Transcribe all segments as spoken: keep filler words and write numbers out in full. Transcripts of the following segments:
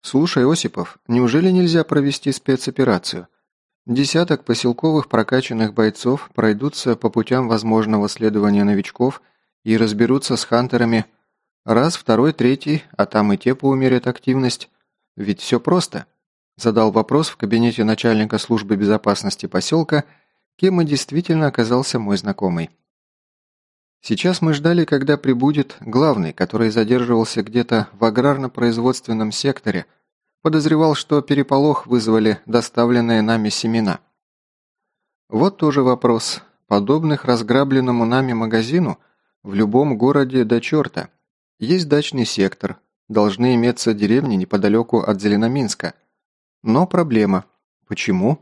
«Слушай, Осипов, неужели нельзя провести спецоперацию? Десяток поселковых прокачанных бойцов пройдутся по путям возможного следования новичков и разберутся с хантерами. Раз, второй, третий, а там и те поумерят активность. Ведь все просто». Задал вопрос в кабинете начальника службы безопасности поселка, кем и действительно оказался мой знакомый. Сейчас мы ждали, когда прибудет главный, который задерживался где-то в аграрно-производственном секторе, подозревал, что переполох вызвали доставленные нами семена. Вот тоже вопрос. Подобных разграбленному нами магазину в любом городе до черта. Есть дачный сектор, должны иметься деревни неподалеку от Зеленоминска. Но проблема. Почему?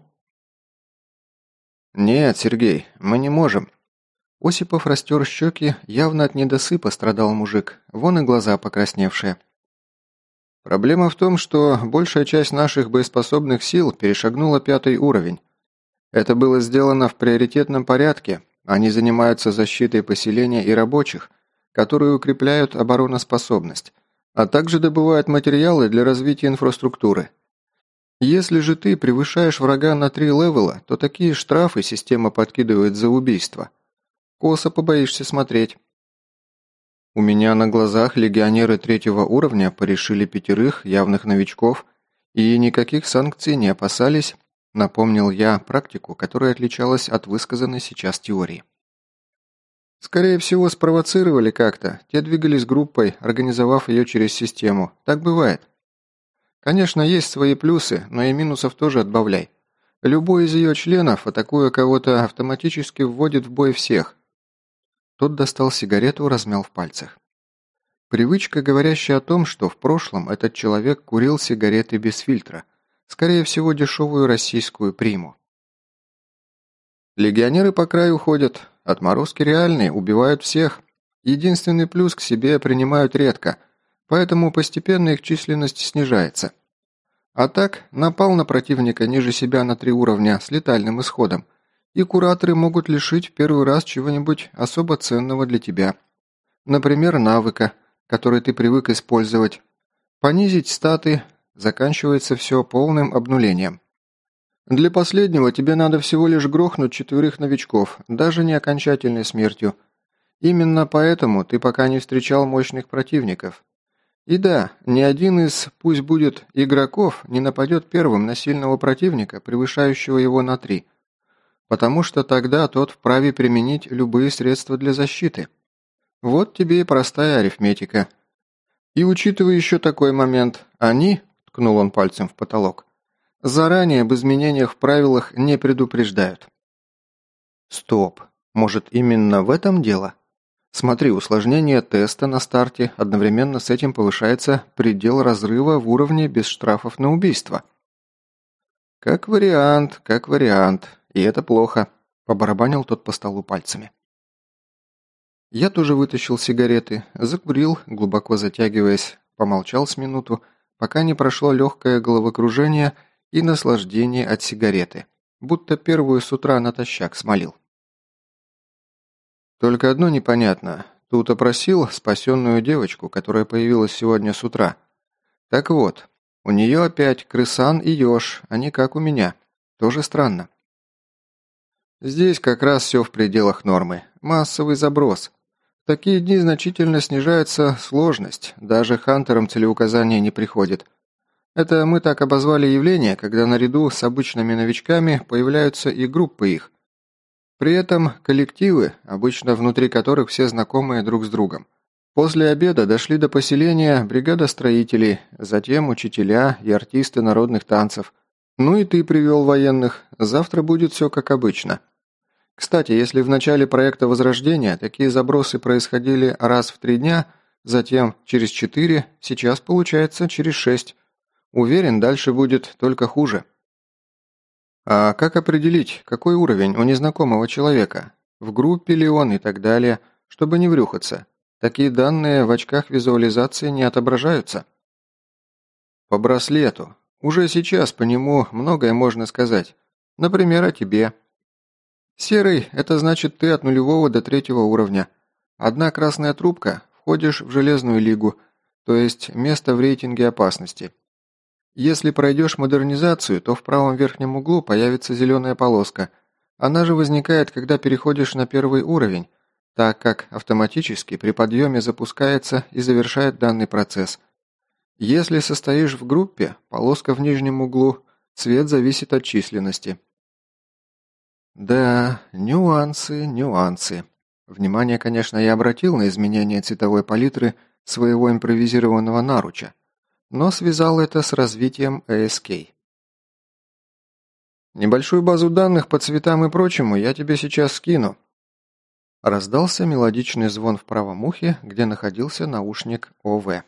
«Нет, Сергей, мы не можем». Осипов растер щеки, явно от недосыпа страдал мужик, вон и глаза покрасневшие. «Проблема в том, что большая часть наших боеспособных сил перешагнула пятый уровень. Это было сделано в приоритетном порядке, они занимаются защитой поселения и рабочих, которые укрепляют обороноспособность, а также добывают материалы для развития инфраструктуры. Если же ты превышаешь врага на три левела, то такие штрафы система подкидывает за убийство. Косо побоишься смотреть». У меня на глазах легионеры третьего уровня порешили пятерых явных новичков и никаких санкций не опасались, напомнил я практику, которая отличалась от высказанной сейчас теории. Скорее всего, спровоцировали как-то, те двигались группой, организовав ее через систему. Так бывает. Конечно, есть свои плюсы, но и минусов тоже отбавляй. Любой из ее членов, атакуя кого-то, автоматически вводит в бой всех. Тот достал сигарету, размял в пальцах. Привычка, говорящая о том, что в прошлом этот человек курил сигареты без фильтра, скорее всего, дешевую российскую приму. Легионеры по краю ходят, отморозки реальные, убивают всех. Единственный плюс к себе принимают редко, поэтому постепенно их численность снижается. А так, напал на противника ниже себя на три уровня с летальным исходом, и кураторы могут лишить в первый раз чего-нибудь особо ценного для тебя. Например, навыка, который ты привык использовать. Понизить статы, заканчивается все полным обнулением. Для последнего тебе надо всего лишь грохнуть четверых новичков, даже не окончательной смертью. Именно поэтому ты пока не встречал мощных противников. И да, ни один из, пусть будет, игроков не нападет первым на сильного противника, превышающего его на три. Потому что тогда тот вправе применить любые средства для защиты. Вот тебе и простая арифметика. И учитывая еще такой момент, они, ткнул он пальцем в потолок, заранее об изменениях в правилах не предупреждают. Стоп, может именно в этом дело? Смотри, усложнение теста на старте, одновременно с этим повышается предел разрыва в уровне без штрафов на убийство. Как вариант, как вариант, и это плохо, побарабанил тот по столу пальцами. Я тоже вытащил сигареты, закурил, глубоко затягиваясь, помолчал с минуту, пока не прошло легкое головокружение и наслаждение от сигареты, будто первую с утра натощак смолил. Только одно непонятно. Тут опросил спасенную девочку, которая появилась сегодня с утра. Так вот, у нее опять крысан и еж, а не как у меня. Тоже странно. Здесь как раз все в пределах нормы. Массовый заброс. В такие дни значительно снижается сложность. Даже хантерам целеуказания не приходит. Это мы так обозвали явление, когда наряду с обычными новичками появляются и группы их. При этом коллективы, обычно внутри которых все знакомые друг с другом. После обеда дошли до поселения бригада строителей, затем учителя и артисты народных танцев. Ну и ты привел военных, завтра будет все как обычно. Кстати, если в начале проекта Возрождения такие забросы происходили раз в три дня, затем через четыре, сейчас получается через шесть. Уверен, дальше будет только хуже. А как определить, какой уровень у незнакомого человека? В группе ли он и так далее, чтобы не врюхаться? Такие данные в очках визуализации не отображаются. По браслету. Уже сейчас по нему многое можно сказать. Например, о тебе. Серый – это значит ты от нулевого до третьего уровня. Одна красная трубка – входишь в железную лигу, то есть место в рейтинге опасности. Если пройдешь модернизацию, то в правом верхнем углу появится зеленая полоска. Она же возникает, когда переходишь на первый уровень, так как автоматически при подъеме запускается и завершает данный процесс. Если состоишь в группе, полоска в нижнем углу, цвет зависит от численности. Да, нюансы, нюансы. Внимание, конечно, я обратил на изменение цветовой палитры своего импровизированного наруча, но связал это с развитием эй эс кей. Небольшую базу данных по цветам и прочему я тебе сейчас скину. Раздался мелодичный звон в правом ухе, где находился наушник о вэ.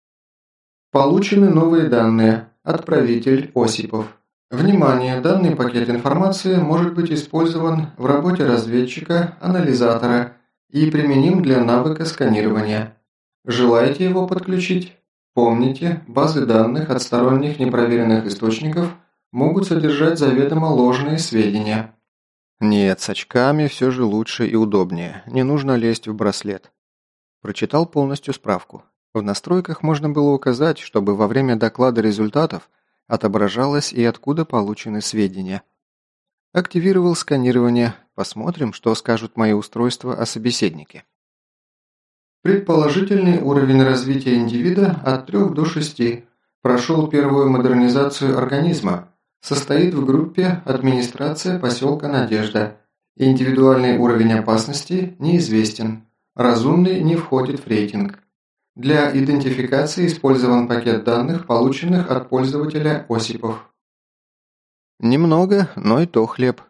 Получены новые данные. Отправитель Осипов. Внимание! Данный пакет информации может быть использован в работе разведчика, анализатора и применим для навыка сканирования. Желаете его подключить? Помните, базы данных от сторонних непроверенных источников могут содержать заведомо ложные сведения. Нет, с очками все же лучше и удобнее. Не нужно лезть в браслет. Прочитал полностью справку. В настройках можно было указать, чтобы во время доклада результатов отображалось и откуда получены сведения. Активировал сканирование. Посмотрим, что скажут мои устройства о собеседнике. Предположительный уровень развития индивида от трёх до шести. Прошел первую модернизацию организма. Состоит в группе «Администрация поселка Надежда». Индивидуальный уровень опасности неизвестен. Разумный не входит в рейтинг. Для идентификации использован пакет данных, полученных от пользователя Осипов. Немного, но и то хлеб.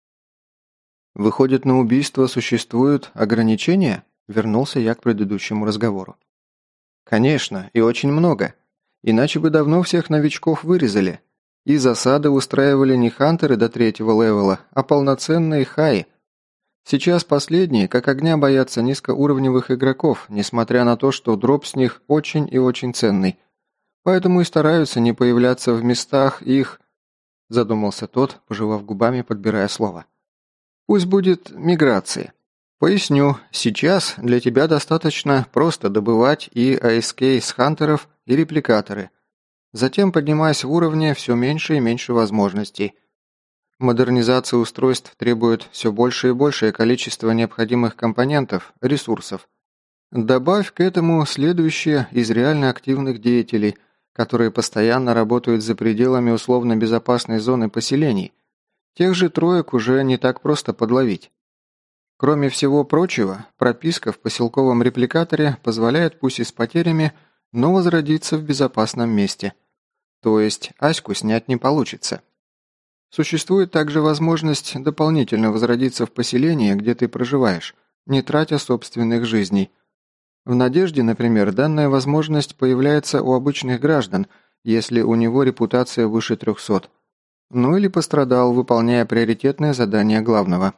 Выходит, на убийство существуют ограничения? Вернулся я к предыдущему разговору. Конечно, и очень много. Иначе бы давно всех новичков вырезали. И засады устраивали не хантеры до третьего левела, а полноценные хаи. Сейчас последние, как огня, боятся низкоуровневых игроков, несмотря на то, что дроп с них очень и очень ценный. Поэтому и стараются не появляться в местах их... Задумался тот, пожевав губами, подбирая слово. Пусть будет миграции. Поясню, сейчас для тебя достаточно просто добывать и эй эс кей с хантеров и репликаторы. Затем, поднимаясь в уровне, все меньше и меньше возможностей. Модернизация устройств требует все больше и большее количество необходимых компонентов, ресурсов. Добавь к этому следующее из реально активных деятелей, которые постоянно работают за пределами условно безопасной зоны поселений. Тех же троек уже не так просто подловить. Кроме всего прочего, прописка в поселковом репликаторе позволяет, пусть и с потерями, но возродиться в безопасном месте. То есть Аську снять не получится. Существует также возможность дополнительно возродиться в поселении, где ты проживаешь, не тратя собственных жизней. В «Надежде», например, данная возможность появляется у обычных граждан, если у него репутация выше трехсот. Ну или пострадал, выполняя приоритетное задание главного.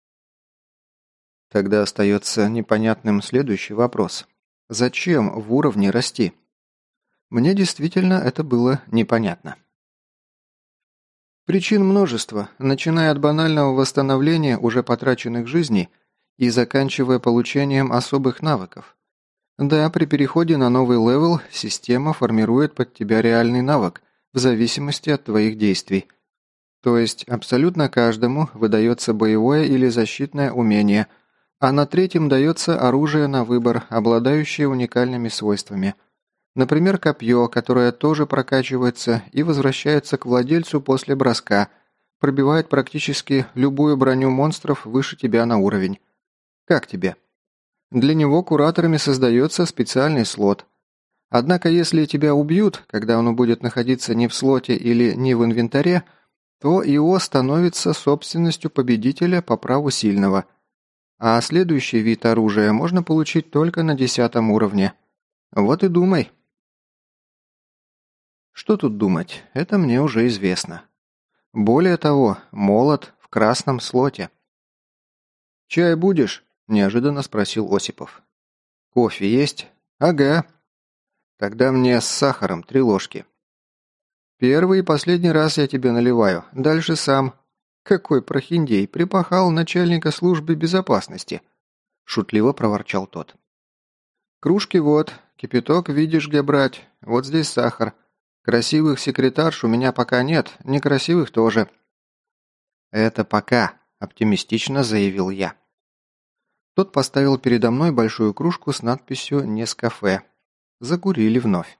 Тогда остается непонятным следующий вопрос. Зачем в уровне расти? Мне действительно это было непонятно. Причин множество, начиная от банального восстановления уже потраченных жизней и заканчивая получением особых навыков. Да, при переходе на новый левел система формирует под тебя реальный навык в зависимости от твоих действий. То есть абсолютно каждому выдается боевое или защитное умение, а на третьем дается оружие на выбор, обладающее уникальными свойствами. Например, копье, которое тоже прокачивается и возвращается к владельцу после броска, пробивает практически любую броню монстров выше тебя на уровень. Как тебе? Для него кураторами создается специальный слот. Однако если тебя убьют, когда он будет находиться не в слоте или не в инвентаре, то ИО становится собственностью победителя по праву сильного. А следующий вид оружия можно получить только на десятом уровне. Вот и думай. Что тут думать, это мне уже известно. Более того, молот в красном слоте. «Чай будешь?» – неожиданно спросил Осипов. «Кофе есть?» «Ага». «Тогда мне с сахаром три ложки». «Первый и последний раз я тебе наливаю, дальше сам». «Какой прохиндей, припахал начальника службы безопасности», – шутливо проворчал тот. «Кружки вот, кипяток видишь где брать, вот здесь сахар. Красивых секретарш у меня пока нет, некрасивых тоже». «Это пока», – оптимистично заявил я. Тот поставил передо мной большую кружку с надписью «Нескафе». Закурили вновь.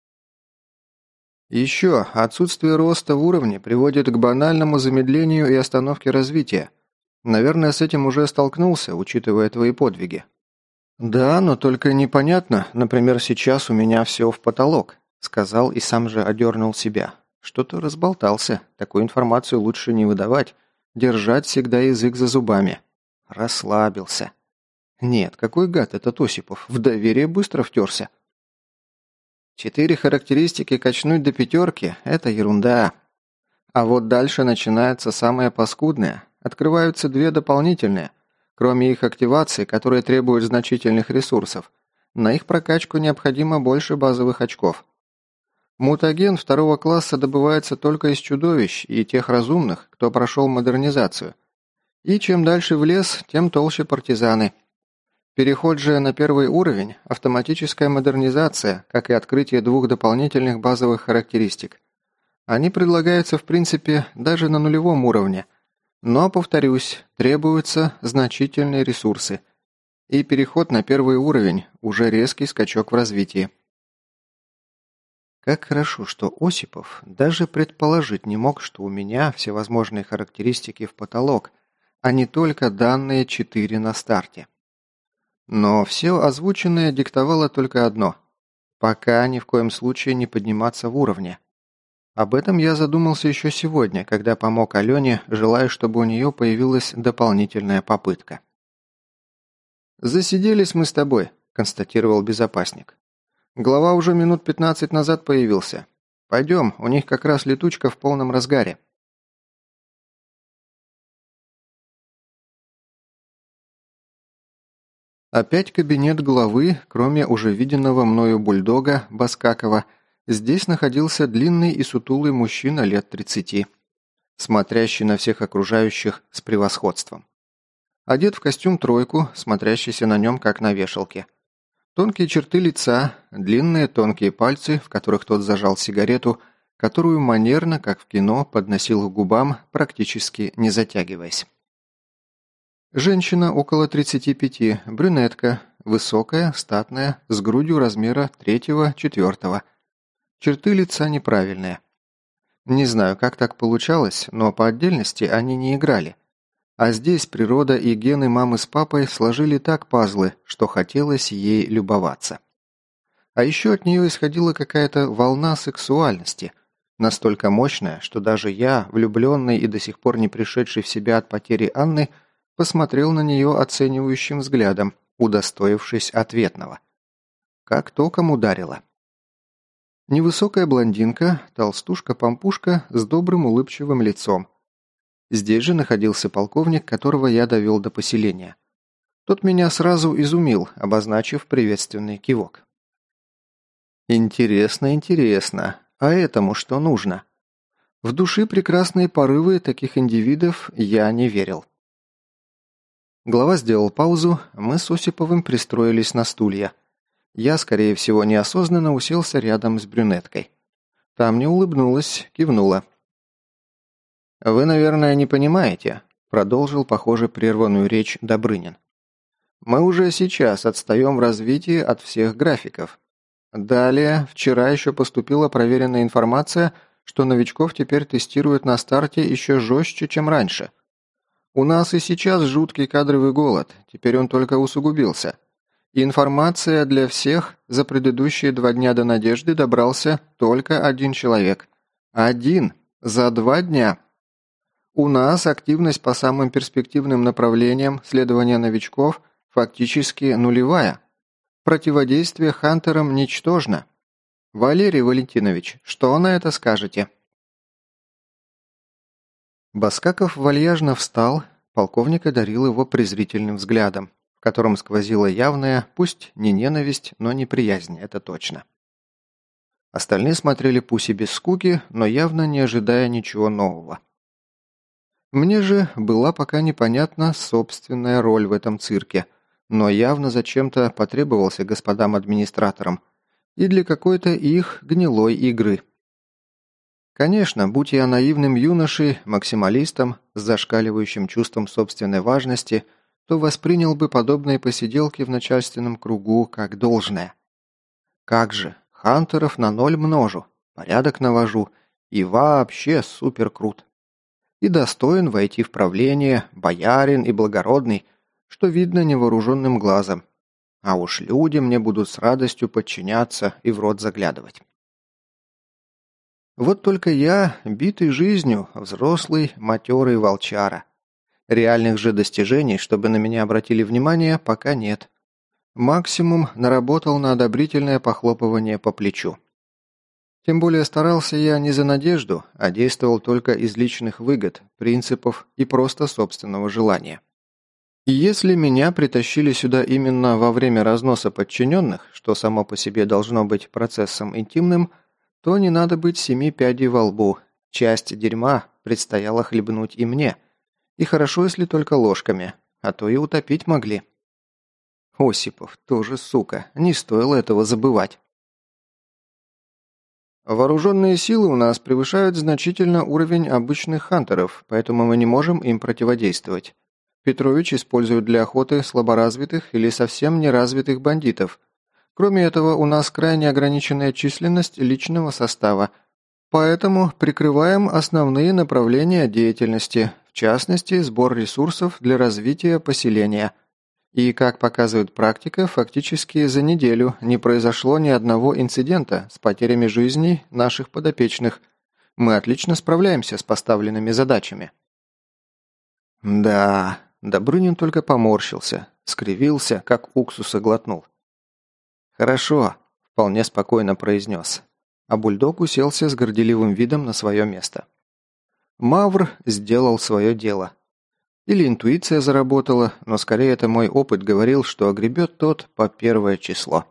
Еще отсутствие роста в уровне приводит к банальному замедлению и остановке развития. Наверное, с этим уже столкнулся, учитывая твои подвиги. Да, но только непонятно, например, сейчас у меня все в потолок, сказал и сам же одернул себя. Что-то разболтался, такую информацию лучше не выдавать, держать всегда язык за зубами. Расслабился. Нет, какой гад этот Осипов, в доверие быстро втерся. Четыре характеристики качнуть до пятерки – это ерунда. А вот дальше начинается самое паскудное. Открываются две дополнительные. Кроме их активации, которые требуют значительных ресурсов, на их прокачку необходимо больше базовых очков. Мутаген второго класса добывается только из чудовищ и тех разумных, кто прошел модернизацию. И чем дальше в лес, тем толще партизаны. Переход же на первый уровень – автоматическая модернизация, как и открытие двух дополнительных базовых характеристик. Они предлагаются в принципе даже на нулевом уровне, но, повторюсь, требуются значительные ресурсы. И переход на первый уровень – уже резкий скачок в развитии. Как хорошо, что Осипов даже предположить не мог, что у меня всевозможные характеристики в потолок, а не только данные четыре на старте. Но все озвученное диктовало только одно – пока ни в коем случае не подниматься в уровне. Об этом я задумался еще сегодня, когда помог Алене, желая, чтобы у нее появилась дополнительная попытка. «Засиделись мы с тобой», – констатировал безопасник. «Глава уже минут пятнадцать назад появился. Пойдем, у них как раз летучка в полном разгаре». Опять кабинет главы, кроме уже виденного мною бульдога Баскакова, здесь находился длинный и сутулый мужчина лет тридцати, смотрящий на всех окружающих с превосходством. Одет в костюм-тройку, смотрящийся на нем как на вешалке. Тонкие черты лица, длинные тонкие пальцы, в которых тот зажал сигарету, которую манерно, как в кино, подносил к губам, практически не затягиваясь. Женщина около тридцати пяти, брюнетка, высокая, статная, с грудью размера третьего-четвертого. Черты лица неправильные. Не знаю, как так получалось, но по отдельности они не играли. А здесь природа и гены мамы с папой сложили так пазлы, что хотелось ей любоваться. А еще от нее исходила какая-то волна сексуальности, настолько мощная, что даже я, влюбленный и до сих пор не пришедший в себя от потери Анны, посмотрел на нее оценивающим взглядом, удостоившись ответного. Как током ударило. Невысокая блондинка, толстушка-помпушка с добрым улыбчивым лицом. Здесь же находился полковник, которого я довел до поселения. Тот меня сразу изумил, обозначив приветственный кивок. Интересно, интересно. А этому что нужно? В души прекрасные порывы таких индивидов я не верил. Глава сделал паузу, мы с Осиповым пристроились на стулья. Я, скорее всего, неосознанно уселся рядом с брюнеткой. Та мне улыбнулась, кивнула. «Вы, наверное, не понимаете», – продолжил, похоже, прерванную речь Добрынин. «Мы уже сейчас отстаем в развитии от всех графиков. Далее, вчера еще поступила проверенная информация, что новичков теперь тестируют на старте еще жестче, чем раньше. У нас и сейчас жуткий кадровый голод, теперь он только усугубился. Информация для всех, за предыдущие два дня до Надежды добрался только один человек. Один! За два дня! У нас активность по самым перспективным направлениям следования новичков фактически нулевая. Противодействие хантерам ничтожно. Валерий Валентинович, что на это скажете?» Баскаков вальяжно встал, полковник одарил его презрительным взглядом, в котором сквозила явная, пусть не ненависть, но неприязнь, это точно. Остальные смотрели пусть и без скуки, но явно не ожидая ничего нового. Мне же была пока непонятна собственная роль в этом цирке, но явно зачем-то потребовался господам администраторам и для какой-то их гнилой игры. Конечно, будь я наивным юношей, максималистом, с зашкаливающим чувством собственной важности, то воспринял бы подобные посиделки в начальственном кругу как должное. Как же, хантеров на ноль множу, порядок навожу и вообще супер крут. И достоин войти в правление, боярин и благородный, что видно невооруженным глазом. А уж люди мне будут с радостью подчиняться и в рот заглядывать. Вот только я, битый жизнью, взрослый, матерый волчара. Реальных же достижений, чтобы на меня обратили внимание, пока нет. Максимум наработал на одобрительное похлопывание по плечу. Тем более старался я не за надежду, а действовал только из личных выгод, принципов и просто собственного желания. И если меня притащили сюда именно во время разноса подчиненных, что само по себе должно быть процессом интимным, то не надо быть семи пядей во лбу. Часть дерьма предстояло хлебнуть и мне. И хорошо, если только ложками, а то и утопить могли. Осипов, тоже сука, не стоило этого забывать. Вооруженные силы у нас превышают значительно уровень обычных хантеров, поэтому мы не можем им противодействовать. Петрович использует для охоты слаборазвитых или совсем неразвитых бандитов. Кроме этого, у нас крайне ограниченная численность личного состава, поэтому прикрываем основные направления деятельности, в частности, сбор ресурсов для развития поселения. И, как показывает практика, фактически за неделю не произошло ни одного инцидента с потерями жизней наших подопечных. Мы отлично справляемся с поставленными задачами. Да, Добрынин только поморщился, скривился, как уксуса глотнул. «Хорошо», – вполне спокойно произнес. А бульдог уселся с горделивым видом на свое место. Мавр сделал свое дело. Или интуиция заработала, но скорее это мой опыт говорил, что огребет тот по первое число.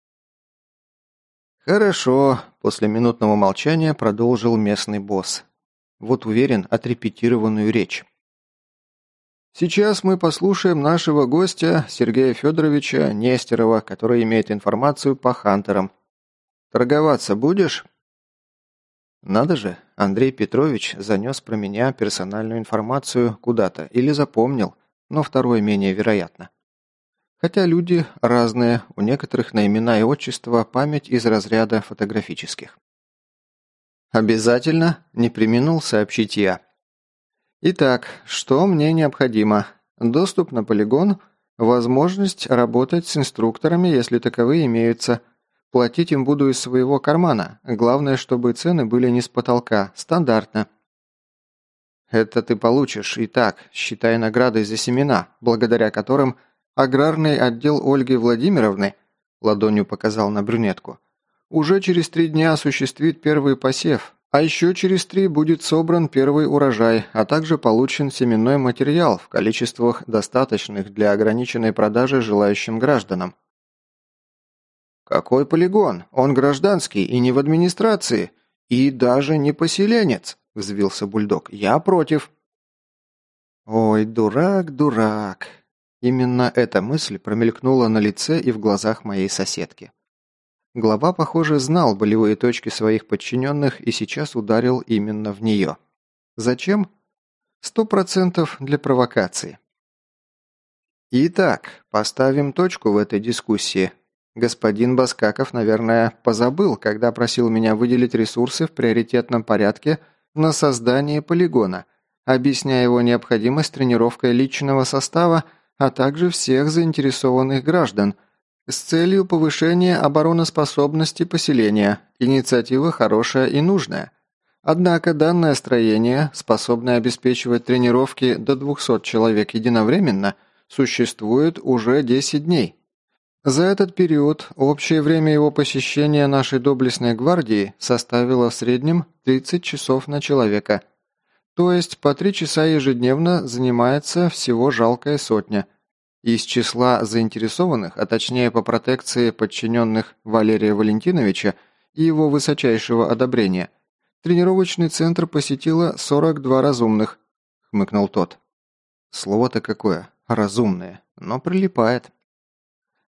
«Хорошо», – после минутного молчания продолжил местный босс. Вот уверен, отрепетированную речь. Сейчас мы послушаем нашего гостя Сергея Федоровича Нестерова, который имеет информацию по хантерам. Торговаться будешь? Надо же, Андрей Петрович занес про меня персональную информацию куда-то или запомнил, но второе менее вероятно. Хотя люди разные, у некоторых на имена и отчества память из разряда фотографических. Обязательно, не преминул сообщить я. Итак, что мне необходимо? Доступ на полигон, возможность работать с инструкторами, если таковые имеются. Платить им буду из своего кармана. Главное, чтобы цены были не с потолка, стандартно. Это ты получишь и так, считай наградой за семена, благодаря которым аграрный отдел Ольги Владимировны, ладонью показал на брюнетку, уже через три дня осуществит первый посев. А еще через три будет собран первый урожай, а также получен семенной материал в количествах, достаточных для ограниченной продажи желающим гражданам. «Какой полигон? Он гражданский и не в администрации, и даже не поселенец», – взвился бульдог. «Я против». «Ой, дурак, дурак». Именно эта мысль промелькнула на лице и в глазах моей соседки. Глава, похоже, знал болевые точки своих подчиненных и сейчас ударил именно в нее. Зачем? Сто процентов для провокации. Итак, поставим точку в этой дискуссии. Господин Баскаков, наверное, позабыл, когда просил меня выделить ресурсы в приоритетном порядке на создание полигона, объясняя его необходимость тренировкой личного состава, а также всех заинтересованных граждан – с целью повышения обороноспособности поселения. Инициатива хорошая и нужная. Однако данное строение, способное обеспечивать тренировки до двухсот человек единовременно, существует уже десять дней. За этот период общее время его посещения нашей доблестной гвардии составило в среднем тридцать часов на человека. То есть по три часа ежедневно занимается всего жалкая сотня. Из числа заинтересованных, а точнее по протекции подчиненных Валерия Валентиновича и его высочайшего одобрения, тренировочный центр посетило сорок два разумных, хмыкнул тот. Слово-то какое, разумное, но прилипает.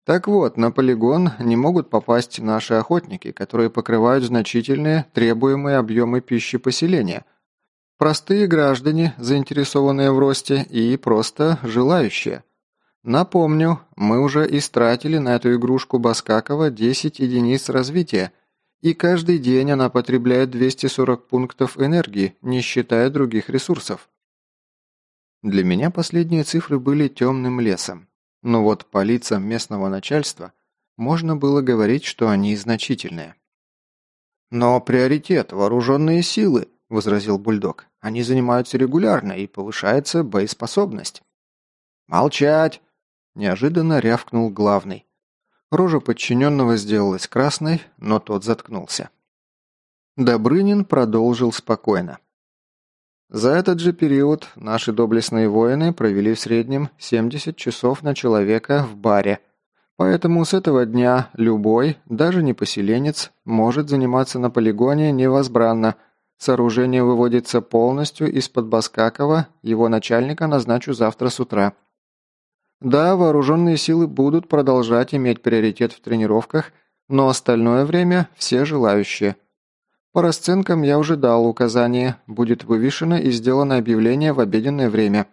Так вот, на полигон не могут попасть наши охотники, которые покрывают значительные требуемые объемы пищи поселения. Простые граждане, заинтересованные в росте, и просто желающие. Напомню, мы уже истратили на эту игрушку Баскакова десять единиц развития, и каждый день она потребляет двести сорок пунктов энергии, не считая других ресурсов. Для меня последние цифры были темным лесом. Но вот по лицам местного начальства можно было говорить, что они значительные. «Но приоритет – вооруженные силы», – возразил Бульдог. «Они занимаются регулярно, и повышается боеспособность». «Молчать!» – неожиданно рявкнул главный. Рожа подчиненного сделалась красной, но тот заткнулся. Добрынин продолжил спокойно. За этот же период наши доблестные воины провели в среднем семьдесят часов на человека в баре, поэтому с этого дня любой, даже не поселенец, может заниматься на полигоне невозбранно. Сооружение выводится полностью из-под Баскакова, его начальника назначу завтра с утра. Да, вооруженные силы будут продолжать иметь приоритет в тренировках, но остальное время все желающие. По расценкам я уже дал указание, будет вывешено и сделано объявление в обеденное время.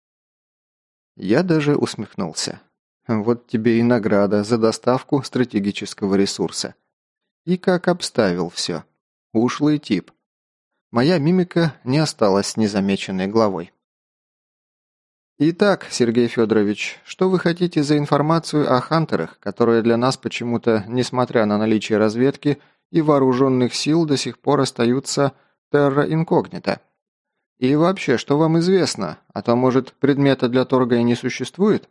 Я даже усмехнулся. Вот тебе и награда за доставку стратегического ресурса. И как обставил все. Ушлый тип. Моя мимика не осталась незамеченной главой. Итак, Сергей Федорович, что вы хотите за информацию о хантерах, которая для нас почему-то, несмотря на наличие разведки и вооруженных сил, до сих пор остаются терра инкогнито? И вообще, что вам известно? А то, может, предмета для торга и не существует?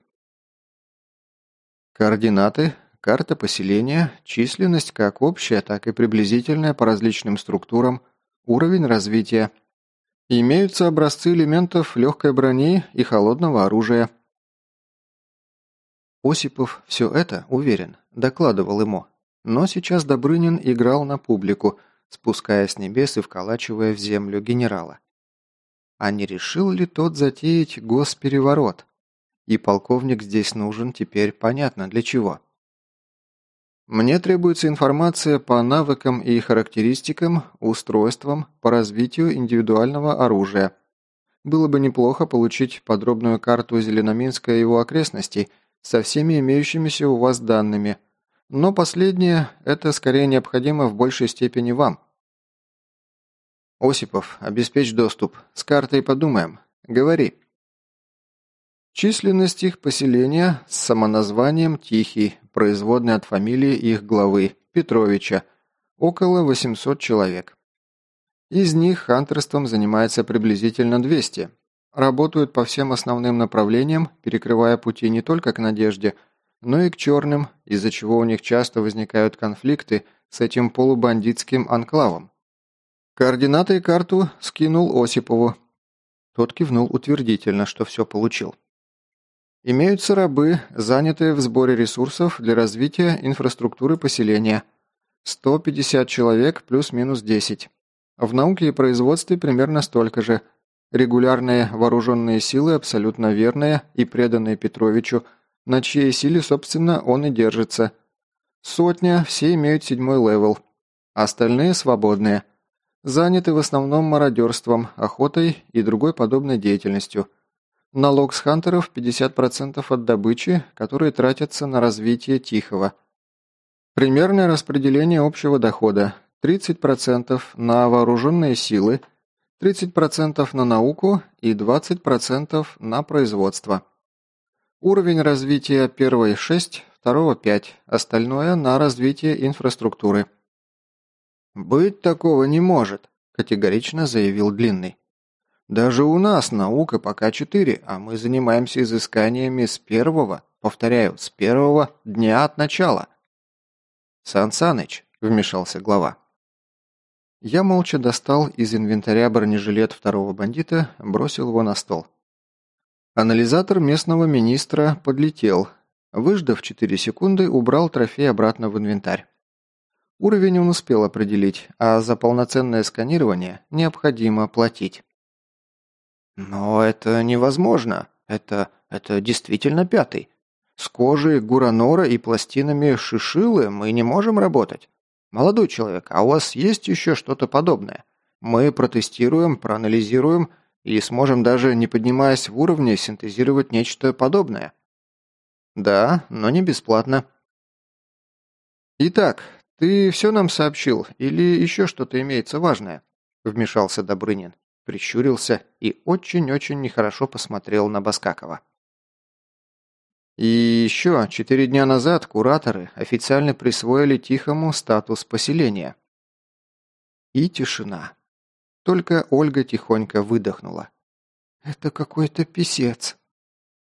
Координаты, карта поселения, численность как общая, так и приблизительная по различным структурам, уровень развития. Имеются образцы элементов легкой брони и холодного оружия. Осипов все это, уверен, докладывал ему. Но сейчас Добрынин играл на публику, спуская с небес и вколачивая в землю генерала. А не решил ли тот затеять госпереворот? И полковник здесь нужен теперь понятно для чего. Мне требуется информация по навыкам и характеристикам, устройствам, по развитию индивидуального оружия. Было бы неплохо получить подробную карту Зеленоминска и его окрестностей со всеми имеющимися у вас данными, но последнее – это скорее необходимо в большей степени вам. Осипов, обеспечь доступ. С картой подумаем. Говори. Численность их поселения с самоназванием Тихий, производной от фамилии их главы, Петровича, около восемьсот человек. Из них хантерством занимается приблизительно двести. Работают по всем основным направлениям, перекрывая пути не только к Надежде, но и к Черным, из-за чего у них часто возникают конфликты с этим полубандитским анклавом. Координаты и карту скинул Осипову. Тот кивнул утвердительно, что все получил. Имеются рабы, занятые в сборе ресурсов для развития инфраструктуры поселения. сто пятьдесят человек плюс-минус десять. В науке и производстве примерно столько же. Регулярные вооруженные силы абсолютно верные и преданные Петровичу, на чьей силе, собственно, он и держится. Сотня, все имеют седьмой левел. Остальные свободные. Заняты в основном мародерством, охотой и другой подобной деятельностью. Налог с хантеров пятьдесят процентов от добычи, которые тратятся на развитие Тихого. Примерное распределение общего дохода. тридцать процентов на вооруженные силы, тридцать процентов на науку и двадцать процентов на производство. Уровень развития первого шесть, второго пять, остальное на развитие инфраструктуры. «Быть такого не может», – категорично заявил Длинный. «Даже у нас наука пока четыре, а мы занимаемся изысканиями с первого, повторяю, с первого дня от начала». «Сан Саныч», – вмешался глава. Я молча достал из инвентаря бронежилет второго бандита, бросил его на стол. Анализатор местного министра подлетел. Выждав четыре секунды, убрал трофей обратно в инвентарь. Уровень он успел определить, а за полноценное сканирование необходимо платить. «Но это невозможно. Это... это действительно пятый. С кожей гуранора и пластинами шишилы мы не можем работать. Молодой человек, а у вас есть еще что-то подобное? Мы протестируем, проанализируем и сможем даже, не поднимаясь в уровне, синтезировать нечто подобное. Да, но не бесплатно. Итак, ты все нам сообщил или еще что-то имеется важное? Вмешался Добрынин, прищурился и очень-очень нехорошо посмотрел на Баскакова. И еще четыре дня назад кураторы официально присвоили Тихому статус поселения. И тишина. Только Ольга тихонько выдохнула. «Это какой-то писец».